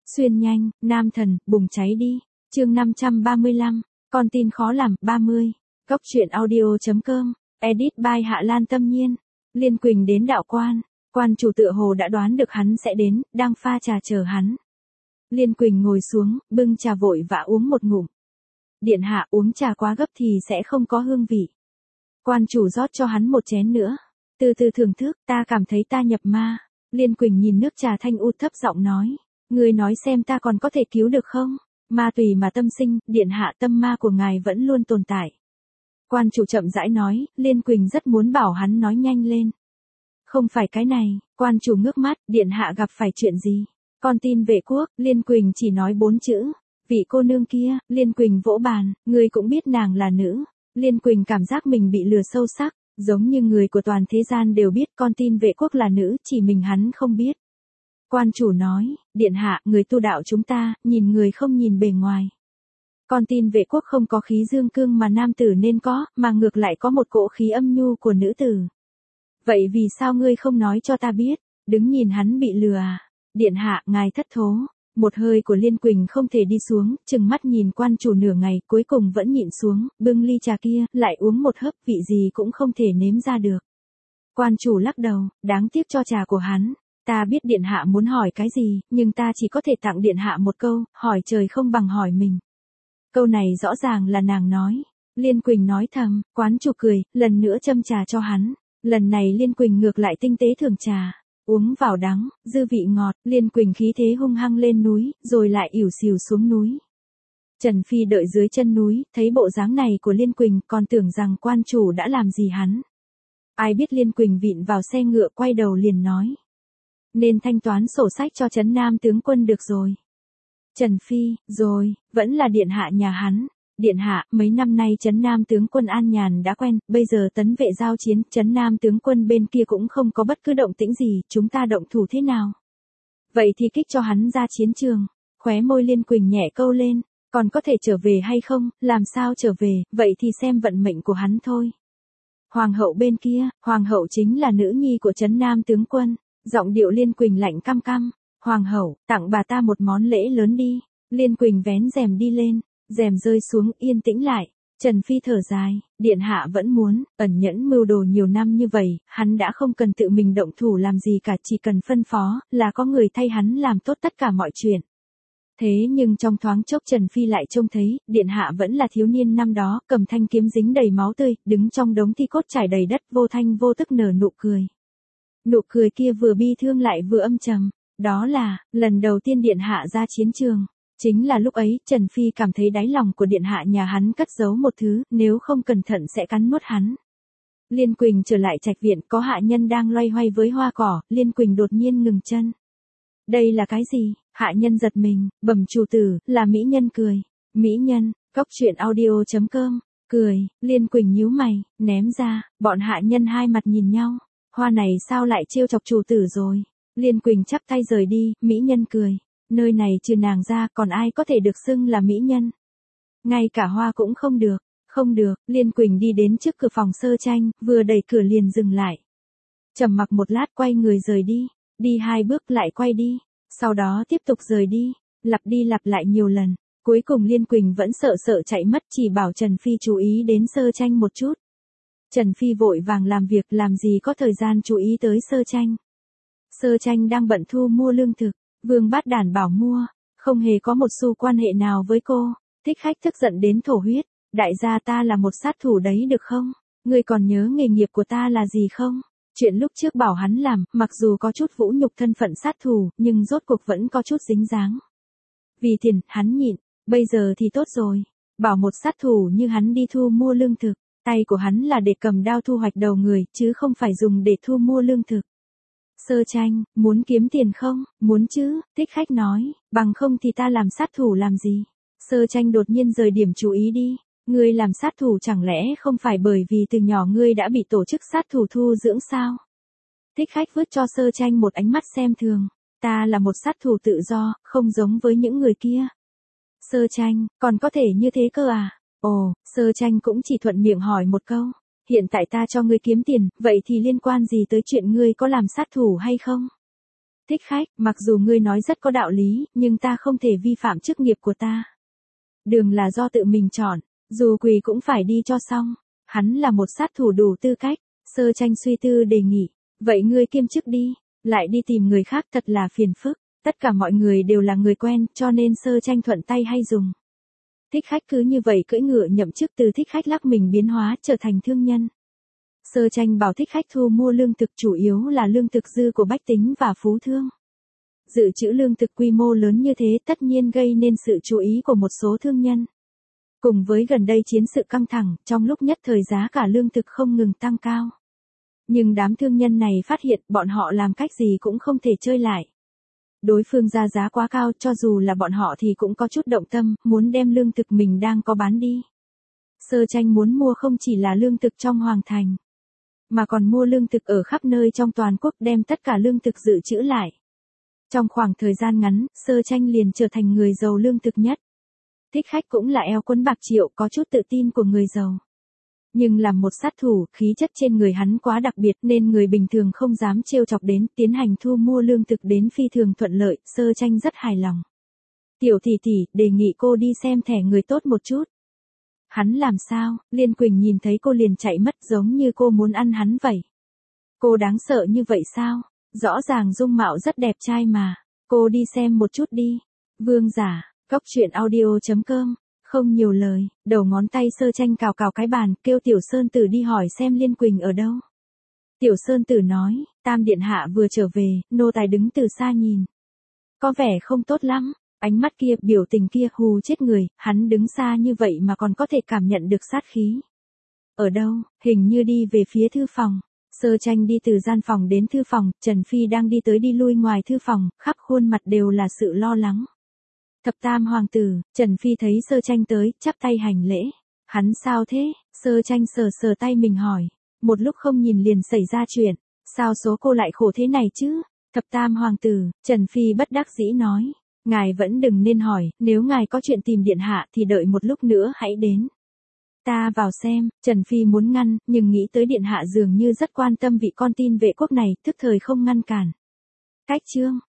Xuyên nhanh, nam thần, bùng cháy đi. Chương 535, con tin khó làm, 30. Góc truyện audio.com, edit by Hạ Lan Tâm Nhiên. Liên Quỳnh đến đạo quan, quan chủ tựa hồ đã đoán được hắn sẽ đến, đang pha trà chờ hắn. Liên Quỳnh ngồi xuống, bưng trà vội vã uống một ngụm. Điện hạ, uống trà quá gấp thì sẽ không có hương vị. Quan chủ rót cho hắn một chén nữa. Từ từ thưởng thức, ta cảm thấy ta nhập ma. Liên Quỳnh nhìn nước trà thanh u thấp giọng nói. Ngươi nói xem ta còn có thể cứu được không? Ma tùy mà tâm sinh, điện hạ, tâm ma của ngài vẫn luôn tồn tại. Quan chủ chậm rãi nói, Liên Quỳnh rất muốn bảo hắn nói nhanh lên. Không phải cái này, quan chủ ngước mắt, điện hạ gặp phải chuyện gì? Con tin vệ quốc, Liên Quỳnh chỉ nói 4 chữ. Vị cô nương kia, Liên Quỳnh vỗ bàn, ngươi cũng biết nàng là nữ. Liên Quỳnh cảm giác mình bị lừa sâu sắc, giống như người của toàn thế gian đều biết con tin vệ quốc là nữ, chỉ mình hắn không biết. Quan chủ nói, điện hạ, người tu đạo chúng ta, nhìn người không nhìn bề ngoài. Con tin vệ quốc không có khí dương cương mà nam tử nên có, mà ngược lại có một cỗ khí âm nhu của nữ tử. Vậy vì sao ngươi không nói cho ta biết, đứng nhìn hắn bị lừa à? Điện hạ, ngài thất thố. Một hơi của Liên Quỳnh không thể đi xuống, chừng mắt nhìn quan chủ nửa ngày, cuối cùng vẫn nhịn xuống, bưng ly trà kia, lại uống một hớp, vị gì cũng không thể nếm ra được. Quan chủ lắc đầu, đáng tiếc cho trà của hắn. Ta biết điện hạ muốn hỏi cái gì, nhưng ta chỉ có thể tặng điện hạ một câu, hỏi trời không bằng hỏi mình. Câu này rõ ràng là nàng nói. Liên Quỳnh nói thầm, quán chủ cười, lần nữa châm trà cho hắn. Lần này Liên Quỳnh ngược lại tinh tế thưởng trà. Uống vào đắng, dư vị ngọt, Liên Quỳnh khí thế hung hăng lên núi, rồi lại ỉu xìu xuống núi. Trần Phi đợi dưới chân núi, thấy bộ dáng này của Liên Quỳnh, còn tưởng rằng quan chủ đã làm gì hắn. Ai biết Liên Quỳnh vịn vào xe ngựa quay đầu liền nói. Nên thanh toán sổ sách cho Trấn Nam tướng quân được rồi. Trần Phi, rồi, vẫn là điện hạ nhà hắn. Điện hạ, mấy năm nay Trấn Nam tướng quân an nhàn đã quen, bây giờ tấn vệ giao chiến, Trấn Nam tướng quân bên kia cũng không có bất cứ động tĩnh gì, chúng ta động thủ thế nào? Vậy thì kích cho hắn ra chiến trường. Khóe môi Liên Quỳnh nhẹ câu lên, còn có thể trở về hay không, làm sao trở về, vậy thì xem vận mệnh của hắn thôi. Hoàng hậu bên kia, hoàng hậu chính là nữ nhi của Trấn Nam tướng quân, giọng điệu Liên Quỳnh lạnh căm căm. Hoàng hậu, tặng bà ta một món lễ lớn đi. Liên Quỳnh vén rèm đi lên. Rèm rơi xuống, yên tĩnh lại. Trần Phi thở dài, điện hạ vẫn muốn, ẩn nhẫn mưu đồ nhiều năm như vậy, hắn đã không cần tự mình động thủ làm gì cả, chỉ cần phân phó, là có người thay hắn làm tốt tất cả mọi chuyện. Thế nhưng trong thoáng chốc Trần Phi lại trông thấy, điện hạ vẫn là thiếu niên năm đó, cầm thanh kiếm dính đầy máu tươi, đứng trong đống thi cốt trải đầy đất, vô thanh vô tức nở nụ cười. Nụ cười kia vừa bi thương lại vừa âm trầm, đó là, lần đầu tiên điện hạ ra chiến trường. Chính là lúc ấy, Trần Phi cảm thấy đáy lòng của điện hạ nhà hắn cất giấu một thứ, nếu không cẩn thận sẽ cắn nuốt hắn. Liên Quỳnh trở lại trạch viện, có hạ nhân đang loay hoay với hoa cỏ, Liên Quỳnh đột nhiên ngừng chân. Đây là cái gì? Hạ nhân giật mình, bẩm chủ tử, là mỹ nhân cười. Mỹ nhân, góc truyện audio.com, cười, Liên Quỳnh nhíu mày, ném ra, bọn hạ nhân hai mặt nhìn nhau. Hoa này sao lại trêu chọc chủ tử rồi? Liên Quỳnh chắp tay rời đi, mỹ nhân cười. Nơi này trừ nàng ra còn ai có thể được xưng là mỹ nhân. Ngay cả hoa cũng không được, không được, Liên Quỳnh đi đến trước cửa phòng Sơ Tranh, vừa đẩy cửa liền dừng lại. Trầm mặc một lát quay người rời đi 2 bước lại quay đi, sau đó tiếp tục rời đi lặp lại nhiều lần, cuối cùng Liên Quỳnh vẫn sợ chạy mất, chỉ bảo Trần Phi chú ý đến Sơ Tranh một chút. Trần Phi vội vàng làm việc, làm gì có thời gian chú ý tới Sơ Tranh. Sơ Tranh đang bận thu mua lương thực. Vương Bát Đản bảo mua, không hề có một xu quan hệ nào với cô. Thích Khách tức giận đến thổ huyết, đại gia ta là một sát thủ đấy được không? Ngươi còn nhớ nghề nghiệp của ta là gì không? Chuyện lúc trước bảo hắn làm, mặc dù có chút vũ nhục thân phận sát thủ, nhưng rốt cuộc vẫn có chút dính dáng. Vì tiền, hắn nhịn, bây giờ thì tốt rồi. Bảo một sát thủ như hắn đi thu mua lương thực, tay của hắn là để cầm đao thu hoạch đầu người, chứ không phải dùng để thu mua lương thực. Sơ Tranh, muốn kiếm tiền không? Muốn chứ, Thích Khách nói, bằng không thì ta làm sát thủ làm gì? Sơ Tranh đột nhiên rời điểm chú ý đi. Ngươi làm sát thủ chẳng lẽ không phải bởi vì từ nhỏ ngươi đã bị tổ chức sát thủ thu dưỡng sao? Thích Khách vứt cho Sơ Tranh một ánh mắt xem thường. Ta là một sát thủ tự do, không giống với những người kia. Sơ Tranh, còn có thể như thế cơ à? Ồ, Sơ Tranh cũng chỉ thuận miệng hỏi một câu. Hiện tại ta cho ngươi kiếm tiền, vậy thì liên quan gì tới chuyện ngươi có làm sát thủ hay không? Thích khách, mặc dù ngươi nói rất có đạo lý, nhưng ta không thể vi phạm chức nghiệp của ta. Đường là do tự mình chọn, dù quỳ cũng phải đi cho xong. Hắn là một sát thủ đủ tư cách. Sơ Tranh suy tư đề nghị, vậy ngươi kiêm chức đi, lại đi tìm người khác thật là phiền phức. Tất cả mọi người đều là người quen, cho nên Sơ Tranh thuận tay hay dùng. Thích khách cứ như vậy cưỡi ngựa nhậm chức từ thích khách lắc mình biến hóa trở thành thương nhân. Sơ Tranh bảo thích khách thu mua lương thực chủ yếu là lương thực dư của bách tính và phú thương. Dự trữ lương thực quy mô lớn như thế tất nhiên gây nên sự chú ý của một số thương nhân. Cùng với gần đây chiến sự căng thẳng, trong lúc nhất thời giá cả lương thực không ngừng tăng cao. Nhưng đám thương nhân này phát hiện bọn họ làm cách gì cũng không thể chơi lại. Đối phương ra giá quá cao, cho dù là bọn họ thì cũng có chút động tâm, muốn đem lương thực mình đang có bán đi. Sơ Tranh muốn mua không chỉ là lương thực trong hoàng thành, mà còn mua lương thực ở khắp nơi trong toàn quốc, đem tất cả lương thực dự trữ lại. Trong khoảng thời gian ngắn, Sơ Tranh liền trở thành người giàu lương thực nhất. Thích khách cũng là eo quấn bạc triệu, có chút tự tin của người giàu. Nhưng làm một sát thủ, khí chất trên người hắn quá đặc biệt nên người bình thường không dám trêu chọc đến, tiến hành thu mua lương thực đến phi thường thuận lợi. Sơ Tranh rất hài lòng. Tiểu tỷ tỷ, đề nghị cô đi xem thẻ người tốt một chút. Hắn làm sao? Liên Quỳnh nhìn thấy cô liền chạy mất, giống như cô muốn ăn hắn vậy. Cô đáng sợ như vậy sao? Rõ ràng dung mạo rất đẹp trai mà. Cô đi xem một chút đi. Vương Giả, Cốc Truyện Audio.com. Không nhiều lời, đầu ngón tay Sơ Tranh cào cào cái bàn, kêu Tiểu Sơn Tử đi hỏi xem Liên Quỳnh ở đâu. Tiểu Sơn Tử nói, Tam Điện Hạ vừa trở về, nô tài đứng từ xa nhìn. Có vẻ không tốt lắm, ánh mắt kia, biểu tình kia, hù chết người, hắn đứng xa như vậy mà còn có thể cảm nhận được sát khí. Ở đâu? Hình như đi về phía thư phòng. Sơ Tranh đi từ gian phòng đến thư phòng, Trần Phi đang đi tới đi lui ngoài thư phòng, khắp khuôn mặt đều là sự lo lắng. Thập Tam Hoàng tử, Trần Phi thấy Sơ Tranh tới, chắp tay hành lễ. Hắn sao thế? Sơ Tranh sờ sờ tay mình hỏi. Một lúc không nhìn liền xảy ra chuyện. Sao số cô lại khổ thế này chứ? Thập Tam Hoàng tử, Trần Phi bất đắc dĩ nói. Ngài vẫn đừng nên hỏi, nếu ngài có chuyện tìm điện hạ thì đợi một lúc nữa hãy đến. Ta vào xem. Trần Phi muốn ngăn, nhưng nghĩ tới điện hạ dường như rất quan tâm vị con tin vệ quốc này, tức thời không ngăn cản. Cách chương.